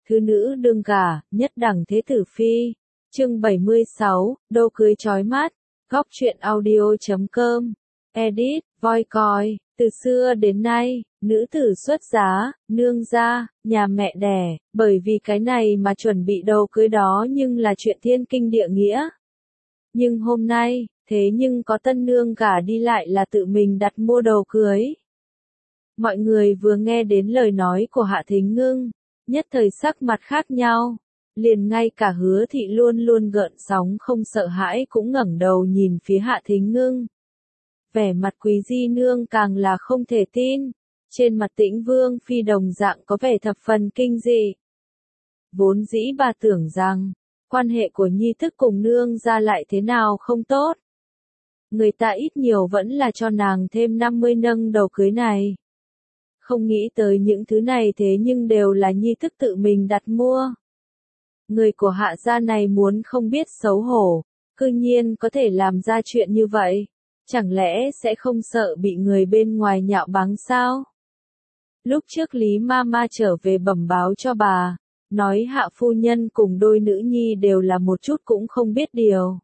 Thứ nữ đương gả, nhất đẳng thế tử phi. Chương 76, đô cưới chói mắt. Góc truyện audio.com. Edit, voi coi. Từ xưa đến nay, nữ tử xuất giá, nương gia, nhà mẹ đẻ, bởi vì cái này mà chuẩn bị đầu cưới đó nhưng là chuyện thiên kinh địa nghĩa. Nhưng hôm nay, thế nhưng có tân nương gả đi lại là tự mình đặt mua đầu cưới. Mọi người vừa nghe đến lời nói của Hạ Thính Ngưng, nhất thời sắc mặt khác nhau, liền ngay cả Hứa Thị luôn luôn gợn sóng không sợ hãi cũng ngẩng đầu nhìn phía Hạ Thính Ngưng. Vẻ mặt Quý Di Nương càng là không thể tin, trên mặt Tĩnh Vương Phi đồng dạng có vẻ thập phần kinh dị. Vốn dĩ bà tưởng rằng, quan hệ của nhi thức cùng nương gia lại thế nào không tốt. Người ta ít nhiều vẫn là cho nàng thêm 50 nâng đầu cưới này. Không nghĩ tới những thứ này thế nhưng đều là nhi thức tự mình đặt mua. Người của Hạ gia này muốn không biết xấu hổ, cư nhiên có thể làm ra chuyện như vậy. Chẳng lẽ sẽ không sợ bị người bên ngoài nhạo báng sao? Lúc trước Lý Mama trở về bẩm báo cho bà, nói Hạ phu nhân cùng đôi nữ nhi đều là một chút cũng không biết điều.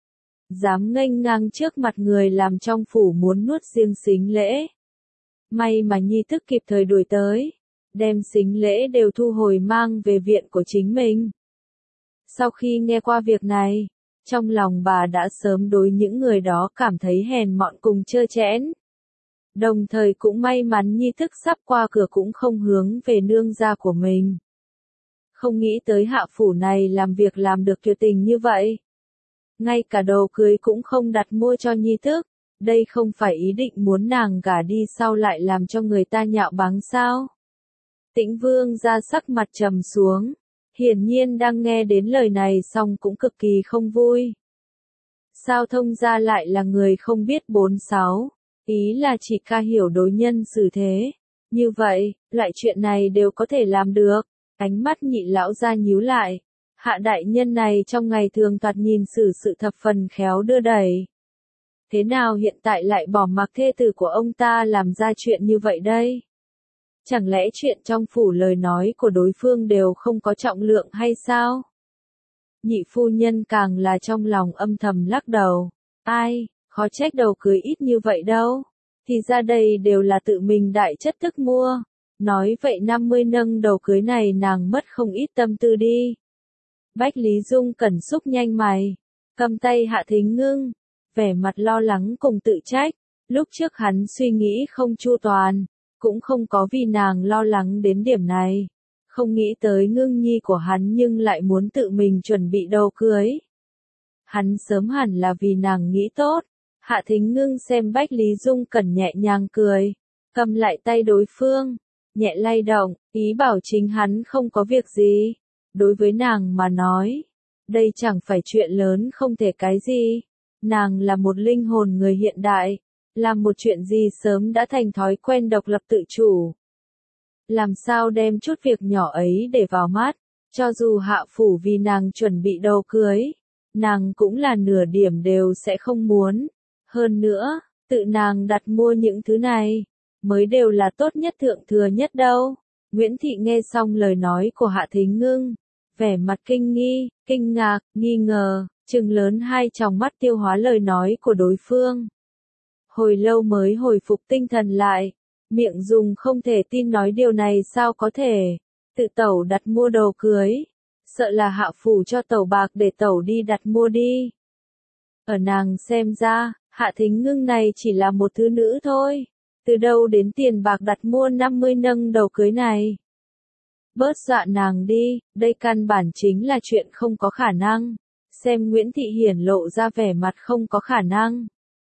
Dám nghênh ngang trước mặt người làm trong phủ muốn nuốt riêng sính lễ. May mà nhi thức kịp thời đuổi tới, đem sính lễ đều thu hồi mang về viện của chính mình. Sau khi nghe qua việc này, trong lòng bà đã sớm đối những người đó cảm thấy hèn mọn cùng trơ trẽn. Đồng thời cũng may mắn nhi thức sắp qua cửa cũng không hướng về nương gia của mình. Không nghĩ tới Hạ phủ này làm việc làm được tuyệt tình như vậy. Ngay cả đồ cưới cũng không đặt mua cho nhi thức, đây không phải ý định muốn nàng gả đi sau lại làm cho người ta nhạo báng sao. Tĩnh Vương ra sắc mặt trầm xuống, hiển nhiên đang nghe đến lời này xong cũng cực kỳ không vui. Sao thông gia lại là người không biết 46, ý là chỉ ca hiểu đối nhân xử thế. Như vậy, loại chuyện này đều có thể làm được. Ánh mắt Nhị lão ra nhíu lại. Hạ đại nhân này trong ngày thường thoạt nhìn xử sự thập phần khéo đưa đẩy. Thế nào hiện tại lại bỏ mặc thê tử của ông ta làm ra chuyện như vậy đây? Chẳng lẽ chuyện trong phủ lời nói của đối phương đều không có trọng lượng hay sao? Nhị phu nhân càng là trong lòng âm thầm lắc đầu. Ai, khó trách đầu cưới ít như vậy đâu. Thì ra đây đều là tự mình đại chất thức mua. Nói vậy 50 nâng đầu cưới này nàng mất không ít tâm tư đi. Bách Lý Dung cẩn xúc nhanh mày, cầm tay Hạ Thính Ngưng, vẻ mặt lo lắng cùng tự trách. Lúc trước hắn suy nghĩ không chu toàn, cũng không có vì nàng lo lắng đến điểm này. Không nghĩ tới Ngưng nhi của hắn nhưng lại muốn tự mình chuẩn bị đầu cưới. Hắn sớm hẳn là vì nàng nghĩ tốt. Hạ Thính Ngưng xem Bách Lý Dung cẩn nhẹ nhàng cười, cầm lại tay đối phương, nhẹ lay động, ý bảo chính hắn không có việc gì. Đối với nàng mà nói, đây chẳng phải chuyện lớn không thể cái gì. Nàng là một linh hồn người hiện đại, làm một chuyện gì sớm đã thành thói quen độc lập tự chủ. Làm sao đem chút việc nhỏ ấy để vào mắt, cho dù Hạ phủ vì nàng chuẩn bị đầu cưới, nàng cũng là nửa điểm đều sẽ không muốn. Hơn nữa, tự nàng đặt mua những thứ này, mới đều là tốt nhất thượng thừa nhất đâu. Nguyễn Thị nghe xong lời nói của Hạ Thính Ngưng, vẻ mặt kinh nghi, kinh ngạc, nghi ngờ, trừng lớn hai tròng mắt tiêu hóa lời nói của đối phương. Hồi lâu mới hồi phục tinh thần lại, miệng dùng không thể tin nói điều này sao có thể, tự tẩu đặt mua đồ cưới, sợ là Hạ phủ cho tẩu bạc để tẩu đi đặt mua đi. Ở nàng xem ra, Hạ Thính Ngưng này chỉ là một thứ nữ thôi, từ đâu đến tiền bạc đặt mua 50 nâng đầu cưới này. Bớt dọa nàng đi, đây căn bản chính là chuyện không có khả năng. Xem Nguyễn Thị hiển lộ ra vẻ mặt không có khả năng.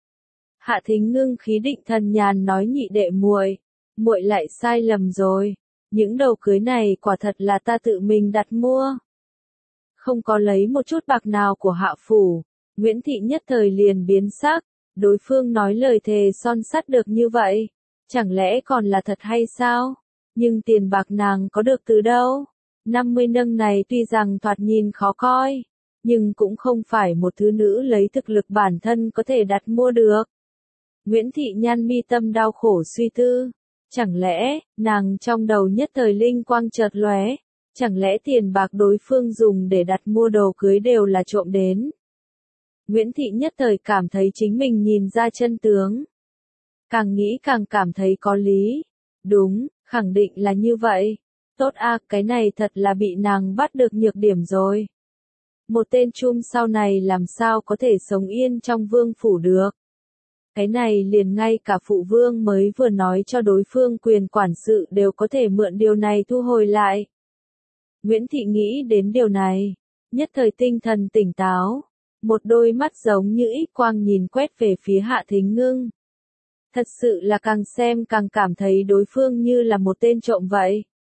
Hạ Thính Ngưng khí định thần nhàn nói nhị đệ muội, muội lại sai lầm rồi. Những đầu cưới này quả thật là ta tự mình đặt mua. Không có lấy một chút bạc nào của Hạ phủ. Nguyễn Thị nhất thời liền biến sắc. Đối phương nói lời thề son sắt được như vậy, chẳng lẽ còn là thật hay sao? Nhưng tiền bạc nàng có được từ đâu? 50 nâng này tuy rằng thoạt nhìn khó coi, nhưng cũng không phải một thứ nữ lấy thực lực bản thân có thể đặt mua được. Nguyễn Thị nhăn mi tâm đau khổ suy tư, chẳng lẽ, nàng trong đầu nhất thời linh quang chợt lóe, Chẳng lẽ tiền bạc đối phương dùng để đặt mua đồ cưới đều là trộm đến? Nguyễn Thị nhất thời cảm thấy chính mình nhìn ra chân tướng. Càng nghĩ càng cảm thấy có lý. Đúng, khẳng định là như vậy. Tốt a, cái này thật là bị nàng bắt được nhược điểm rồi. Một tên chum sau này làm sao có thể sống yên trong vương phủ được. Cái này liền ngay cả phụ vương mới vừa nói cho đối phương quyền quản sự đều có thể mượn điều này thu hồi lại. Nguyễn Thị nghĩ đến điều này, nhất thời tinh thần tỉnh táo, một đôi mắt giống như ít quang nhìn quét về phía Hạ Thính Ngưng. Thật sự là càng xem càng cảm thấy đối phương như là một tên trộm vậy.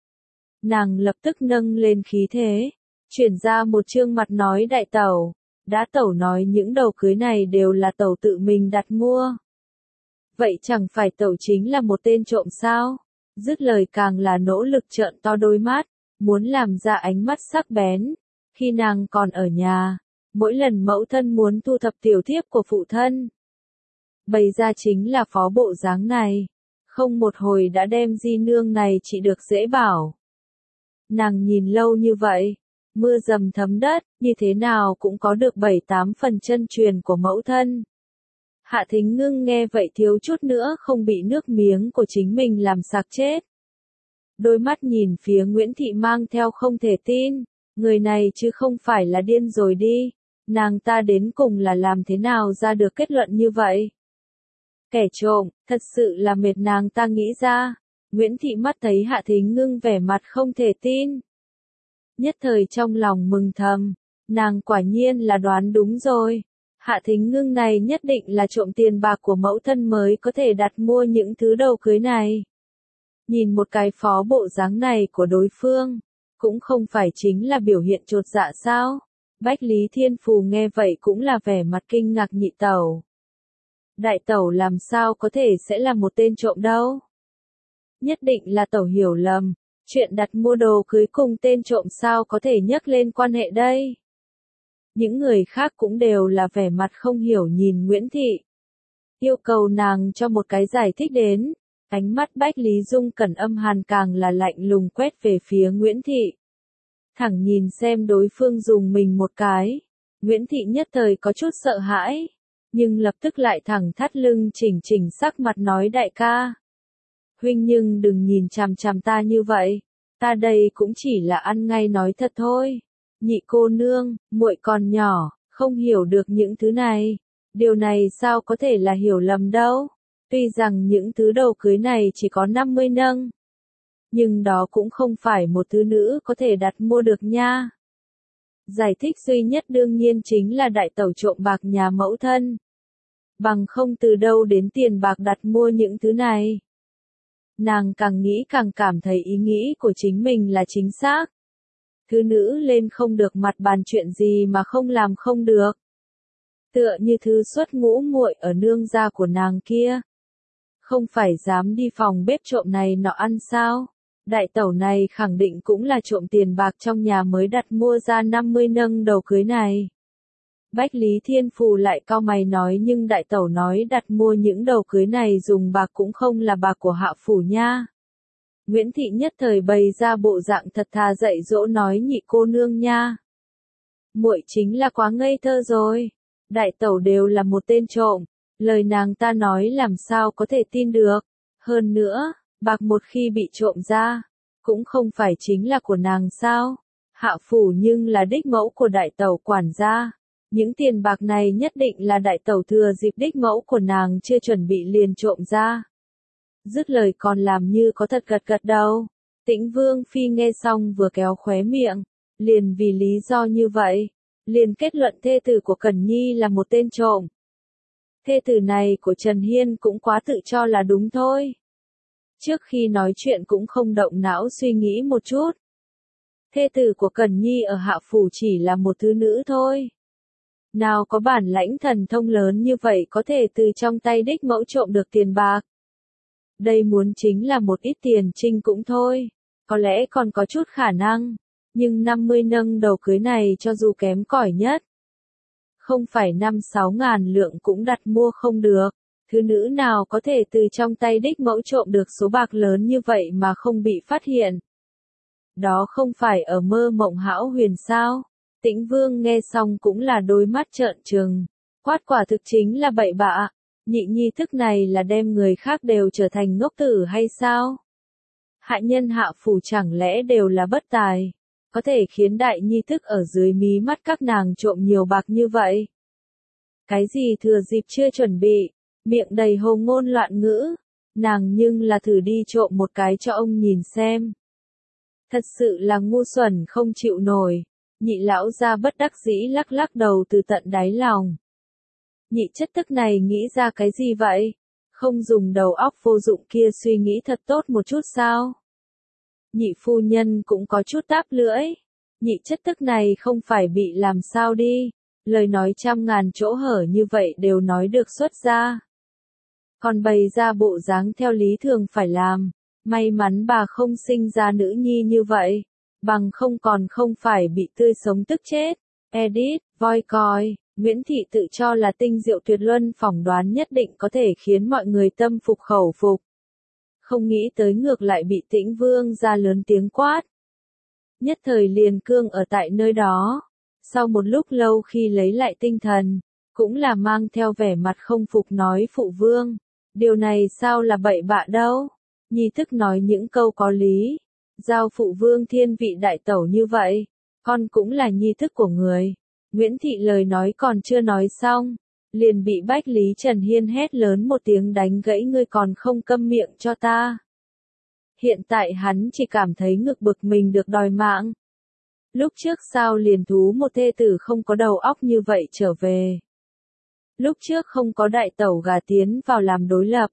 Nàng lập tức nâng lên khí thế, chuyển ra một trương mặt nói đại tẩu, đã tẩu nói những đầu cưới này đều là tẩu tự mình đặt mua. Vậy chẳng phải tẩu chính là một tên trộm sao? Dứt lời càng là nỗ lực trợn to đôi mắt, muốn làm ra ánh mắt sắc bén. Khi nàng còn ở nhà, mỗi lần mẫu thân muốn thu thập tiểu thiếp của phụ thân, bày ra chính là phó bộ dáng này, không một hồi đã đem di nương này chỉ được dễ bảo. Nàng nhìn lâu như vậy, mưa dầm thấm đất, như thế nào cũng có được 7-8 phần chân truyền của mẫu thân. Hạ Thính Ngưng nghe vậy thiếu chút nữa không bị nước miếng của chính mình làm sặc chết. Đôi mắt nhìn phía Nguyễn Thị mang theo không thể tin, người này chứ không phải là điên rồi đi, nàng ta đến cùng là làm thế nào ra được kết luận như vậy. Kẻ trộm, thật sự là mệt nàng ta nghĩ ra. Nguyễn Thị mắt thấy Hạ Thính Ngưng vẻ mặt không thể tin. Nhất thời trong lòng mừng thầm, nàng quả nhiên là đoán đúng rồi. Hạ Thính Ngưng này nhất định là trộm tiền bạc của mẫu thân mới có thể đặt mua những thứ đầu cưới này. Nhìn một cái phó bộ dáng này của đối phương, cũng không phải chính là biểu hiện chột dạ sao? Bách Lý Thiên Phù nghe vậy cũng là vẻ mặt kinh ngạc nhị tẩu. Đại tẩu làm sao có thể sẽ là một tên trộm đâu? Nhất định là tẩu hiểu lầm, chuyện đặt mua đồ cưới cùng tên trộm sao có thể nhắc lên quan hệ đây? Những người khác cũng đều là vẻ mặt không hiểu nhìn Nguyễn Thị. Yêu cầu nàng cho một cái giải thích đến, ánh mắt Bách Lý Dung Cẩn âm hàn càng là lạnh lùng quét về phía Nguyễn Thị. Thẳng nhìn xem đối phương dùng mình một cái, Nguyễn Thị nhất thời có chút sợ hãi, nhưng lập tức lại thẳng thắt lưng chỉnh chỉnh sắc mặt nói đại ca. Huynh nhưng đừng nhìn chằm chằm ta như vậy, ta đây cũng chỉ là ăn ngay nói thật thôi. Nhị cô nương, muội còn nhỏ, không hiểu được những thứ này. Điều này sao có thể là hiểu lầm đâu. Tuy rằng những thứ đầu cưới này chỉ có 50 nâng, nhưng đó cũng không phải một thứ nữ có thể đặt mua được nha. Giải thích duy nhất đương nhiên chính là đại tẩu trộm bạc nhà mẫu thân. Bằng không từ đâu đến tiền bạc đặt mua những thứ này. Nàng càng nghĩ càng cảm thấy ý nghĩ của chính mình là chính xác. Thứ nữ lên không được mặt bàn chuyện gì mà không làm không được. Tựa như thứ xuất ngũ muội ở nương gia của nàng kia. Không phải dám đi phòng bếp trộm này nọ ăn sao? Đại tẩu này khẳng định cũng là trộm tiền bạc trong nhà mới đặt mua ra 50 nâng đầu cưới này. Bách Lý Thiên Phù lại cau mày nói nhưng đại tẩu nói đặt mua những đầu cưới này dùng bạc cũng không là bạc của hạ phủ nha. Nguyễn Thị nhất thời bày ra bộ dạng thật thà dạy dỗ nói nhị cô nương nha. Muội chính là quá ngây thơ rồi. Đại tẩu đều là một tên trộm. Lời nàng ta nói làm sao có thể tin được. Hơn nữa, bạc một khi bị trộm ra, cũng không phải chính là của nàng sao. Hạ phủ nhưng là đích mẫu của đại tẩu quản gia. Những tiền bạc này nhất định là đại tẩu thừa dịp đích mẫu của nàng chưa chuẩn bị liền trộm ra. Dứt lời còn làm như có thật gật gật đầu. Tĩnh Vương Phi nghe xong vừa kéo khóe miệng, liền vì lý do như vậy, liền kết luận thê tử của Cẩn Nhi là một tên trộm. Thê tử này của Trần Hiên cũng quá tự cho là đúng thôi. Trước khi nói chuyện cũng không động não suy nghĩ một chút. Thê tử của Cẩn Nhi ở hạ phủ chỉ là một thứ nữ thôi. Nào có bản lãnh thần thông lớn như vậy có thể từ trong tay đích mẫu trộm được tiền bạc. Đây muốn chính là một ít tiền trinh cũng thôi, có lẽ còn có chút khả năng, nhưng 50 nâng đầu cưới này cho dù kém cỏi nhất, không phải 5-6 ngàn lượng cũng đặt mua không được, thứ nữ nào có thể từ trong tay đích mẫu trộm được số bạc lớn như vậy mà không bị phát hiện. Đó không phải ở mơ mộng hão huyền sao? Tĩnh Vương nghe xong cũng là đôi mắt trợn trừng. Quát quả thực chính là bậy bạ. Nhị nhi thức này là đem người khác đều trở thành ngốc tử hay sao? Hạ nhân hạ phủ chẳng lẽ đều là bất tài? Có thể khiến đại nhi thức ở dưới mí mắt các nàng trộm nhiều bạc như vậy? Cái gì thừa dịp chưa chuẩn bị, miệng đầy hồ ngôn loạn ngữ, nàng nhưng là thử đi trộm một cái cho ông nhìn xem. Thật sự là ngu xuẩn không chịu nổi, nhị lão gia bất đắc dĩ lắc lắc đầu từ tận đáy lòng. Nhị chất tức này nghĩ ra cái gì vậy? Không dùng đầu óc vô dụng kia suy nghĩ thật tốt một chút sao? Nhị phu nhân cũng có chút táp lưỡi. Nhị chất tức này không phải bị làm sao đi, lời nói trăm ngàn chỗ hở như vậy đều nói được xuất ra. Còn bày ra bộ dáng theo lý thường phải làm, may mắn bà không sinh ra nữ nhi như vậy, bằng không còn không phải bị tươi sống tức chết. Edit, voi coi, Nguyễn Thị tự cho là tinh diệu tuyệt luân phỏng đoán nhất định có thể khiến mọi người tâm phục khẩu phục. Không nghĩ tới ngược lại bị Tĩnh Vương ra lớn tiếng quát. Nhất thời liền cương ở tại nơi đó. Sau một lúc lâu khi lấy lại tinh thần, cũng là mang theo vẻ mặt không phục nói phụ vương. Điều này sao là bậy bạ đâu? Nhi thức nói những câu có lý. Giao phụ vương thiên vị đại tẩu như vậy, con cũng là nhi thức của người. Nguyễn Thị lời nói còn chưa nói xong, liền bị Bách Lý Trần Hiên hét lớn một tiếng đánh gãy, ngươi còn không câm miệng cho ta. Hiện tại hắn chỉ cảm thấy ngực bực mình được đòi mạng. Lúc trước sao liền thú một thê tử không có đầu óc như vậy trở về. Lúc trước không có đại tẩu gà tiến vào làm đối lập.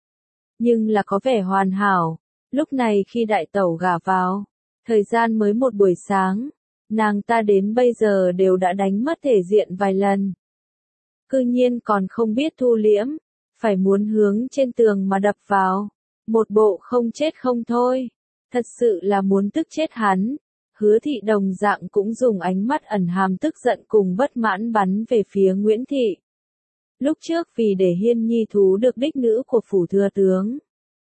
Nhưng là có vẻ hoàn hảo. Lúc này khi đại tẩu gà vào, thời gian mới một buổi sáng, nàng ta đến bây giờ đều đã đánh mất thể diện vài lần. Cư nhiên còn không biết thu liễm, phải muốn hướng trên tường mà đập vào. Một bộ không chết không thôi. Thật sự là muốn tức chết hắn. Hứa Thị đồng dạng cũng dùng ánh mắt ẩn hàm tức giận cùng bất mãn bắn về phía Nguyễn Thị. Lúc trước vì để Hiên Nhi thú được đích nữ của phủ thừa tướng,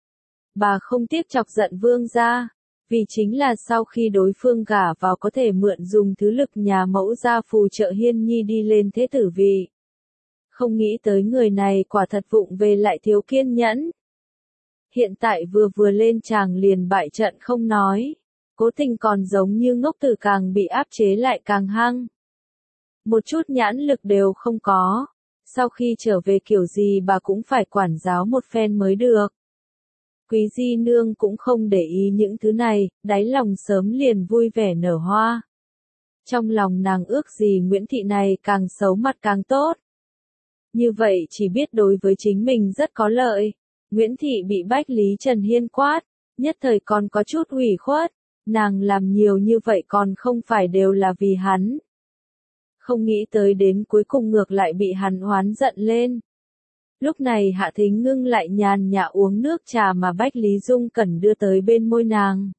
bà không tiếc chọc giận vương gia, vì chính là sau khi đối phương gả vào có thể mượn dùng thứ lực nhà mẫu gia phù trợ Hiên Nhi đi lên thế tử vị. Không nghĩ tới người này quả thật vụng về lại thiếu kiên nhẫn. Hiện tại vừa lên tràng liền bại trận không nói, cố tình còn giống như ngốc tử càng bị áp chế lại càng hăng. Một chút nhãn lực đều không có, sau khi trở về kiểu gì bà cũng phải quản giáo một phen mới được. Quý Di Nương cũng không để ý những thứ này, đáy lòng sớm liền vui vẻ nở hoa. Trong lòng nàng ước gì Nguyễn Thị này càng xấu mặt càng tốt. Như vậy chỉ biết đối với chính mình rất có lợi. Nguyễn Thị bị Bách Lý Trần Hiên quát, nhất thời còn có chút ủy khuất, nàng làm nhiều như vậy còn không phải đều là vì hắn. Không nghĩ tới đến cuối cùng ngược lại bị hắn oán giận lên. Lúc này Hạ Thính Ngưng lại nhàn nhã uống nước trà mà Bách Lý Dung Cẩn đưa tới bên môi nàng.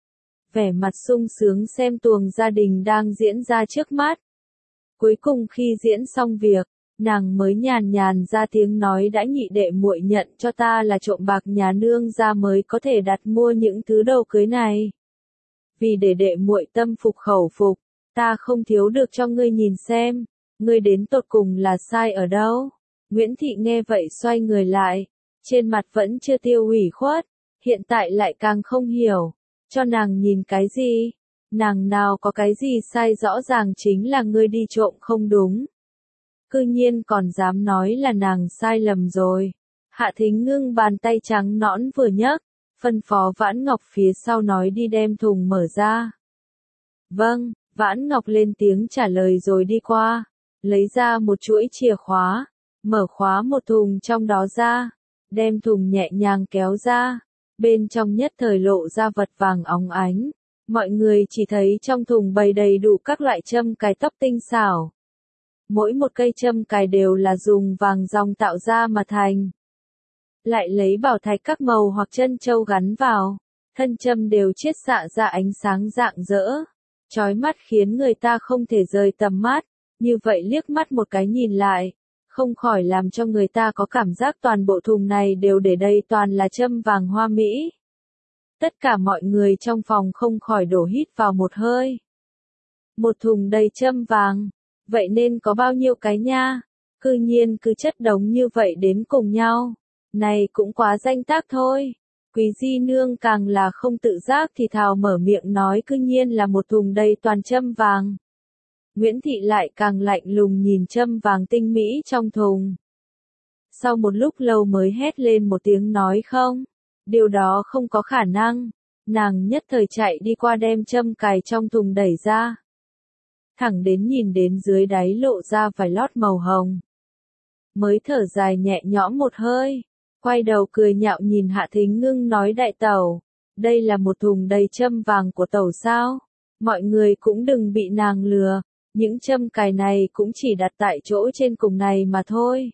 Vẻ mặt sung sướng xem tuồng gia đình đang diễn ra trước mắt. Cuối cùng khi diễn xong việc, nàng mới nhàn nhàn ra tiếng nói đã nhị đệ muội nhận cho ta là trộm bạc nhà nương ra mới có thể đặt mua những thứ đồ cưới này. Vì để đệ muội tâm phục khẩu phục, ta không thiếu được cho ngươi nhìn xem, ngươi đến tột cùng là sai ở đâu. Nguyễn Thị nghe vậy xoay người lại, trên mặt vẫn chưa tiêu ủy khuất, hiện tại lại càng không hiểu, cho nàng nhìn cái gì, nàng nào có cái gì sai, rõ ràng chính là ngươi đi trộm không đúng. Cư nhiên còn dám nói là nàng sai lầm rồi. Hạ Thính Ngưng bàn tay trắng nõn vừa nhấc, phân phó Vãn Ngọc phía sau nói đi đem thùng mở ra. Vâng, Vãn Ngọc lên tiếng trả lời rồi đi qua, lấy ra một chuỗi chìa khóa, mở khóa một thùng trong đó ra, đem thùng nhẹ nhàng kéo ra, bên trong nhất thời lộ ra vật vàng óng ánh. Mọi người chỉ thấy trong thùng bày đầy đủ các loại châm cài tóc tinh xảo. Mỗi một cây châm cài đều là dùng vàng ròng tạo ra mà thành. Lại lấy bảo thạch các màu hoặc chân châu gắn vào, thân châm đều chiết xạ ra ánh sáng rạng rỡ, chói mắt khiến người ta không thể rời tầm mắt, như vậy liếc mắt một cái nhìn lại, không khỏi làm cho người ta có cảm giác toàn bộ thùng này đều để đây toàn là châm vàng hoa mỹ. Tất cả mọi người trong phòng không khỏi đổ hít vào một hơi. Một thùng đầy châm vàng, vậy nên có bao nhiêu cái nha? Cư nhiên cứ chất đống như vậy đến cùng nhau. Này cũng quá danh tác thôi. Quý di nương càng là không tự giác thì thào mở miệng nói cư nhiên là một thùng đầy toàn châm vàng. Nguyễn Thị lại càng lạnh lùng nhìn châm vàng tinh mỹ trong thùng. Sau một lúc lâu mới hét lên một tiếng nói không. Điều đó không có khả năng. Nàng nhất thời chạy đi qua đem châm cài trong thùng đẩy ra. Thẳng đến nhìn đến dưới đáy lộ ra vài lót màu hồng. Mới thở dài nhẹ nhõm một hơi. Quay đầu cười nhạo nhìn Hạ Thính Ngưng nói đại tẩu. Đây là một thùng đầy châm vàng của tẩu sao? Mọi người cũng đừng bị nàng lừa. Những châm cài này cũng chỉ đặt tại chỗ trên cùng này mà thôi.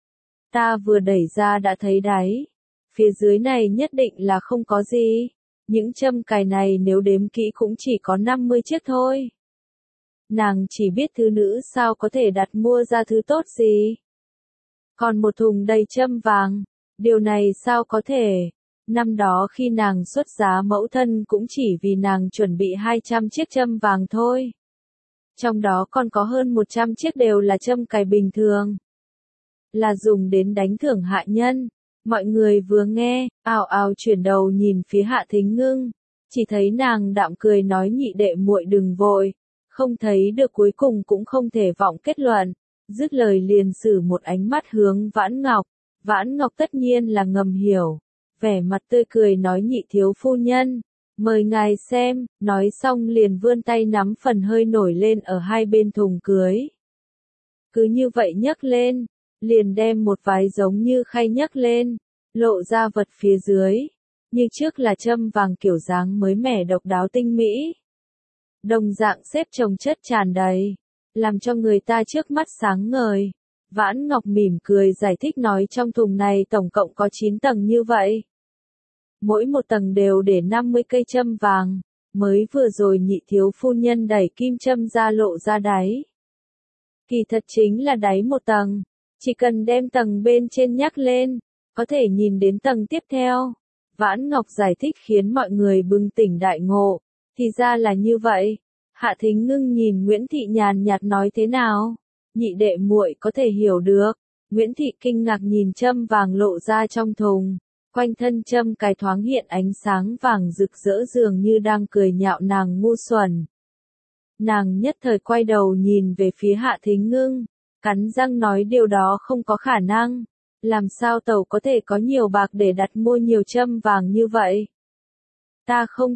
Ta vừa đẩy ra đã thấy đáy. Phía dưới này nhất định là không có gì. Những châm cài này nếu đếm kỹ cũng chỉ có 50 chiếc thôi. Nàng chỉ biết thứ nữ sao có thể đặt mua ra thứ tốt gì. Còn một thùng đầy châm vàng, điều này sao có thể. Năm đó khi nàng xuất giá mẫu thân cũng chỉ vì nàng chuẩn bị 200 chiếc châm vàng thôi. Trong đó còn có hơn 100 chiếc đều là châm cài bình thường. Là dùng đến đánh thưởng hạ nhân. Mọi người vừa nghe, ào ào chuyển đầu nhìn phía Hạ Thính Ngưng. Chỉ thấy nàng đạm cười nói nhị đệ muội đừng vội. Không thấy được cuối cùng cũng không thể vọng kết luận. Dứt lời liền sử một ánh mắt hướng Vãn Ngọc. Vãn Ngọc tất nhiên là ngầm hiểu. Vẻ mặt tươi cười nói nhị thiếu phu nhân. Mời ngài xem, nói xong liền vươn tay nắm phần hơi nổi lên ở hai bên thùng cưới. Cứ như vậy nhấc lên, liền đem một vái giống như khay nhấc lên, lộ ra vật phía dưới. Như trước là châm vàng kiểu dáng mới mẻ độc đáo tinh mỹ. Đồng dạng xếp chồng chất tràn đầy, làm cho người ta trước mắt sáng ngời. Vãn Ngọc mỉm cười giải thích nói trong thùng này tổng cộng có 9 tầng như vậy. Mỗi một tầng đều để 50 cây châm vàng, mới vừa rồi nhị thiếu phu nhân đẩy kim châm ra lộ ra đáy. Kỳ thật chính là đáy một tầng, chỉ cần đem tầng bên trên nhắc lên, có thể nhìn đến tầng tiếp theo. Vãn Ngọc giải thích khiến mọi người bừng tỉnh đại ngộ, thì ra là như vậy. Hạ Thính Ngưng nhìn Nguyễn Thị nhàn nhạt nói thế nào, nhị đệ muội có thể hiểu được. Nguyễn Thị kinh ngạc nhìn châm vàng lộ ra trong thùng. Quanh thân châm cài thoáng hiện ánh sáng vàng rực rỡ dường như đang cười nhạo nàng ngu xuẩn. Nàng nhất thời quay đầu nhìn về phía Hạ Thính Ngưng, cắn răng nói điều đó không có khả năng. Làm sao tẩu có thể có nhiều bạc để đặt mua nhiều châm vàng như vậy? Ta không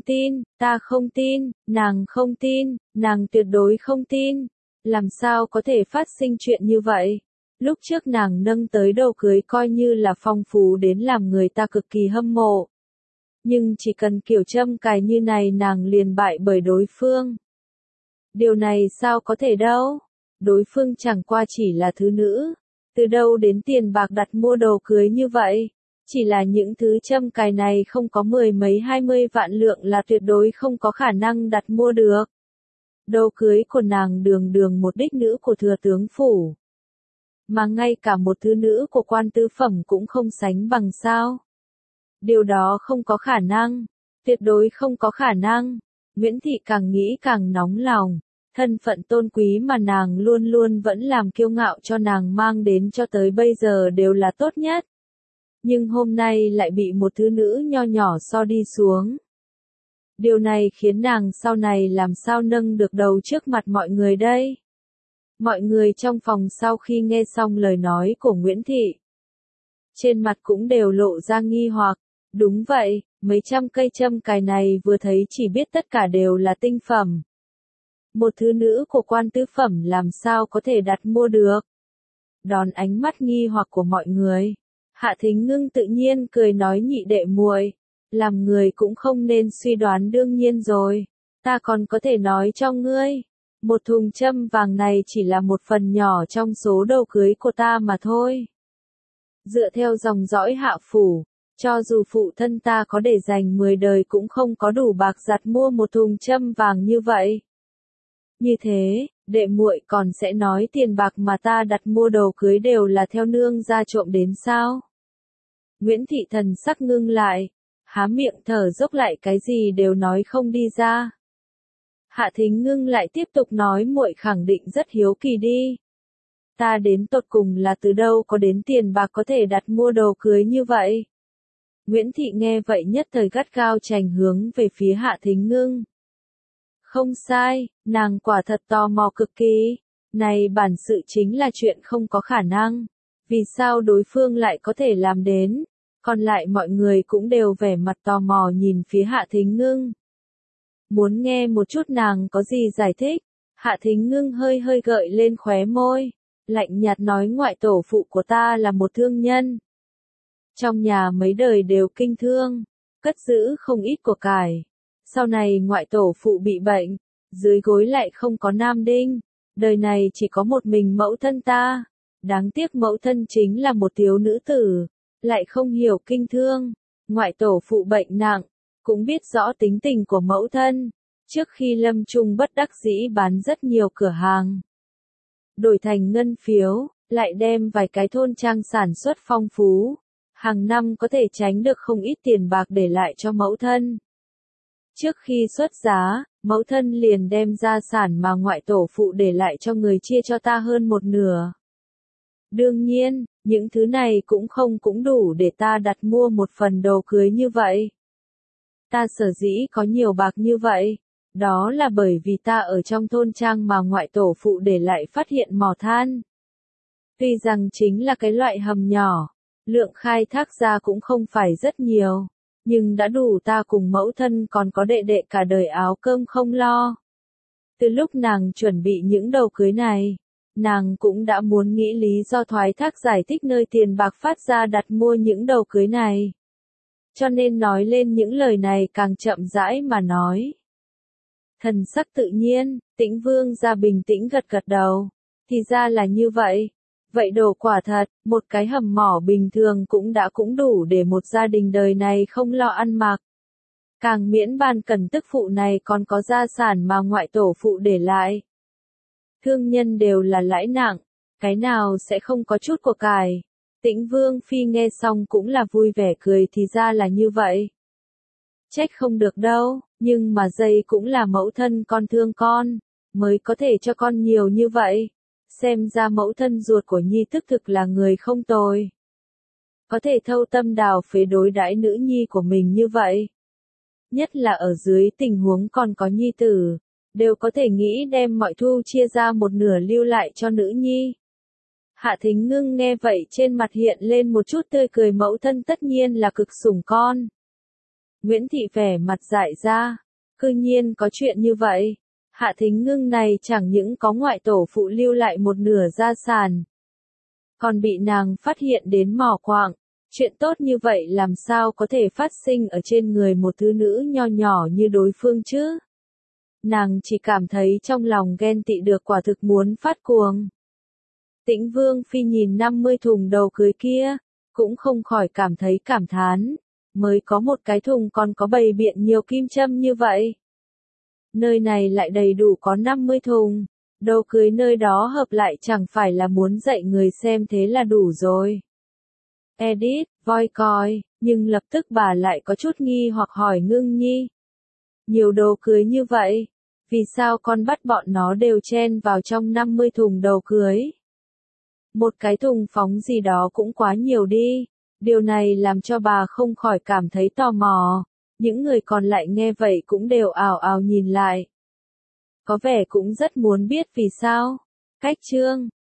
tin, nàng không tin, nàng tuyệt đối không tin. Làm sao có thể phát sinh chuyện như vậy? Lúc trước nàng nâng tới đồ cưới coi như là phong phú đến làm người ta cực kỳ hâm mộ. Nhưng chỉ cần kiểu châm cài như này nàng liền bại bởi đối phương. Điều này sao có thể đâu? Đối phương chẳng qua chỉ là thứ nữ. Từ đâu đến tiền bạc đặt mua đồ cưới như vậy? Chỉ là những thứ châm cài này không có 10 mấy 20 vạn lượng là tuyệt đối không có khả năng đặt mua được. Đồ cưới của nàng đường đường một đích nữ của thừa tướng phủ. Mà ngay cả một thứ nữ của quan tứ phẩm cũng không sánh bằng sao. Điều đó không có khả năng, tuyệt đối không có khả năng. Nguyễn Thị càng nghĩ càng nóng lòng, thân phận tôn quý mà nàng luôn luôn vẫn làm kiêu ngạo cho nàng mang đến cho tới bây giờ đều là tốt nhất. Nhưng hôm nay lại bị một thứ nữ nho nhỏ so đi xuống. Điều này khiến nàng sau này làm sao nâng được đầu trước mặt mọi người đây? Mọi người trong phòng sau khi nghe xong lời nói của Nguyễn Thị, trên mặt cũng đều lộ ra nghi hoặc. Đúng vậy, mấy trăm cây châm cài này vừa thấy chỉ biết tất cả đều là tinh phẩm. Một thứ nữ của quan tứ phẩm làm sao có thể đặt mua được? Đón ánh mắt nghi hoặc của mọi người, Hạ Thính Ngưng tự nhiên cười nói nhị đệ muội, làm người cũng không nên suy đoán đương nhiên rồi. Ta còn có thể nói cho ngươi. Một thùng châm vàng này chỉ là một phần nhỏ trong số đồ cưới của ta mà thôi. Dựa theo dòng dõi Hạ phủ, cho dù phụ thân ta có để dành 10 đời cũng không có đủ bạc giặt mua một thùng châm vàng như vậy. Như thế, đệ muội còn sẽ nói tiền bạc mà ta đặt mua đồ cưới đều là theo nương gia trộm đến sao? Nguyễn Thị thần sắc ngưng lại, há miệng thở dốc lại cái gì đều nói không đi ra. Hạ Thính Ngưng lại tiếp tục nói muội khẳng định rất hiếu kỳ đi. Ta đến tột cùng là từ đâu có đến tiền bạc có thể đặt mua đồ cưới như vậy? Nguyễn Thị nghe vậy nhất thời gắt gao chành hướng về phía Hạ Thính Ngưng. Không sai, nàng quả thật tò mò cực kỳ. Này bản sự chính là chuyện không có khả năng. Vì sao đối phương lại có thể làm đến? Còn lại mọi người cũng đều vẻ mặt tò mò nhìn phía Hạ Thính Ngưng. Muốn nghe một chút nàng có gì giải thích? Hạ Thính Ngưng hơi hơi gợi lên khóe môi. Lạnh nhạt nói ngoại tổ phụ của ta là một thương nhân. Trong nhà mấy đời đều kinh thương, cất giữ không ít của cải. Sau này ngoại tổ phụ bị bệnh, dưới gối lại không có nam đinh. Đời này chỉ có một mình mẫu thân ta. Đáng tiếc mẫu thân chính là một thiếu nữ tử, lại không hiểu kinh thương. Ngoại tổ phụ bệnh nặng, cũng biết rõ tính tình của mẫu thân. Trước khi lâm chung bất đắc dĩ bán rất nhiều cửa hàng. Đổi thành ngân phiếu, lại đem vài cái thôn trang sản xuất phong phú. Hàng năm có thể tránh được không ít tiền bạc để lại cho mẫu thân. Trước khi xuất giá, mẫu thân liền đem gia sản mà ngoại tổ phụ để lại cho người chia cho ta hơn một nửa. Đương nhiên, những thứ này cũng đủ để ta đặt mua một phần đồ cưới như vậy. Ta sở dĩ có nhiều bạc như vậy, đó là bởi vì ta ở trong thôn trang mà ngoại tổ phụ để lại phát hiện mỏ than. Tuy rằng chính là cái loại hầm nhỏ, lượng khai thác ra cũng không phải rất nhiều, nhưng đã đủ ta cùng mẫu thân còn có đệ đệ cả đời áo cơm không lo. Từ lúc nàng chuẩn bị những đồ cưới này, nàng cũng đã muốn nghĩ lý do thoái thác giải thích nơi tiền bạc phát ra đặt mua những đồ cưới này. Cho nên nói lên những lời này càng chậm rãi mà nói. Thần sắc tự nhiên, Tĩnh Vương gia bình tĩnh gật gật đầu. Thì ra là như vậy. Vậy đồ quả thật, một cái hầm mỏ bình thường cũng đủ để một gia đình đời này không lo ăn mặc. Càng miễn bàn cần tức phụ này còn có gia sản mà ngoại tổ phụ để lại. Thương nhân đều là lãi nặng, cái nào sẽ không có chút của cải. Tĩnh Vương Phi nghe xong cũng là vui vẻ cười thì ra là như vậy. Trách không được đâu, nhưng mà dây cũng là mẫu thân con thương con, mới có thể cho con nhiều như vậy. Xem ra mẫu thân ruột của Nhi tức thực là người không tồi. Có thể thâu tâm đào phế đối đãi nữ nhi của mình như vậy. Nhất là ở dưới tình huống còn có nhi tử, đều có thể nghĩ đem mọi thu chia ra một nửa lưu lại cho nữ nhi. Hạ Thính Ngưng nghe vậy trên mặt hiện lên một chút tươi cười, mẫu thân tất nhiên là cực sủng con. Nguyễn Thị vẻ mặt dại ra, cư nhiên có chuyện như vậy. Hạ Thính Ngưng này chẳng những có ngoại tổ phụ lưu lại một nửa gia sản, còn bị nàng phát hiện đến mỏ quạng. Chuyện tốt như vậy làm sao có thể phát sinh ở trên người một thứ nữ nho nhỏ như đối phương chứ? Nàng chỉ cảm thấy trong lòng ghen tị được quả thực muốn phát cuồng. Tĩnh Vương Phi nhìn 50 thùng đồ cưới kia, cũng không khỏi cảm thấy cảm thán, mới có một cái thùng còn có bày biện nhiều kim châm như vậy. Nơi này lại đầy đủ có 50 thùng, đồ cưới nơi đó hợp lại chẳng phải là muốn dạy người xem thế là đủ rồi. Edit, voi coi, nhưng lập tức bà lại có chút nghi hoặc hỏi Ngưng Nhi. Nhiều đồ cưới như vậy, vì sao con bắt bọn nó đều chen vào trong 50 thùng đồ cưới? Một cái thùng phóng gì đó cũng quá nhiều đi, điều này làm cho bà không khỏi cảm thấy tò mò. Những người còn lại nghe vậy cũng đều ào ào nhìn lại. Có vẻ cũng rất muốn biết vì sao. Cách chương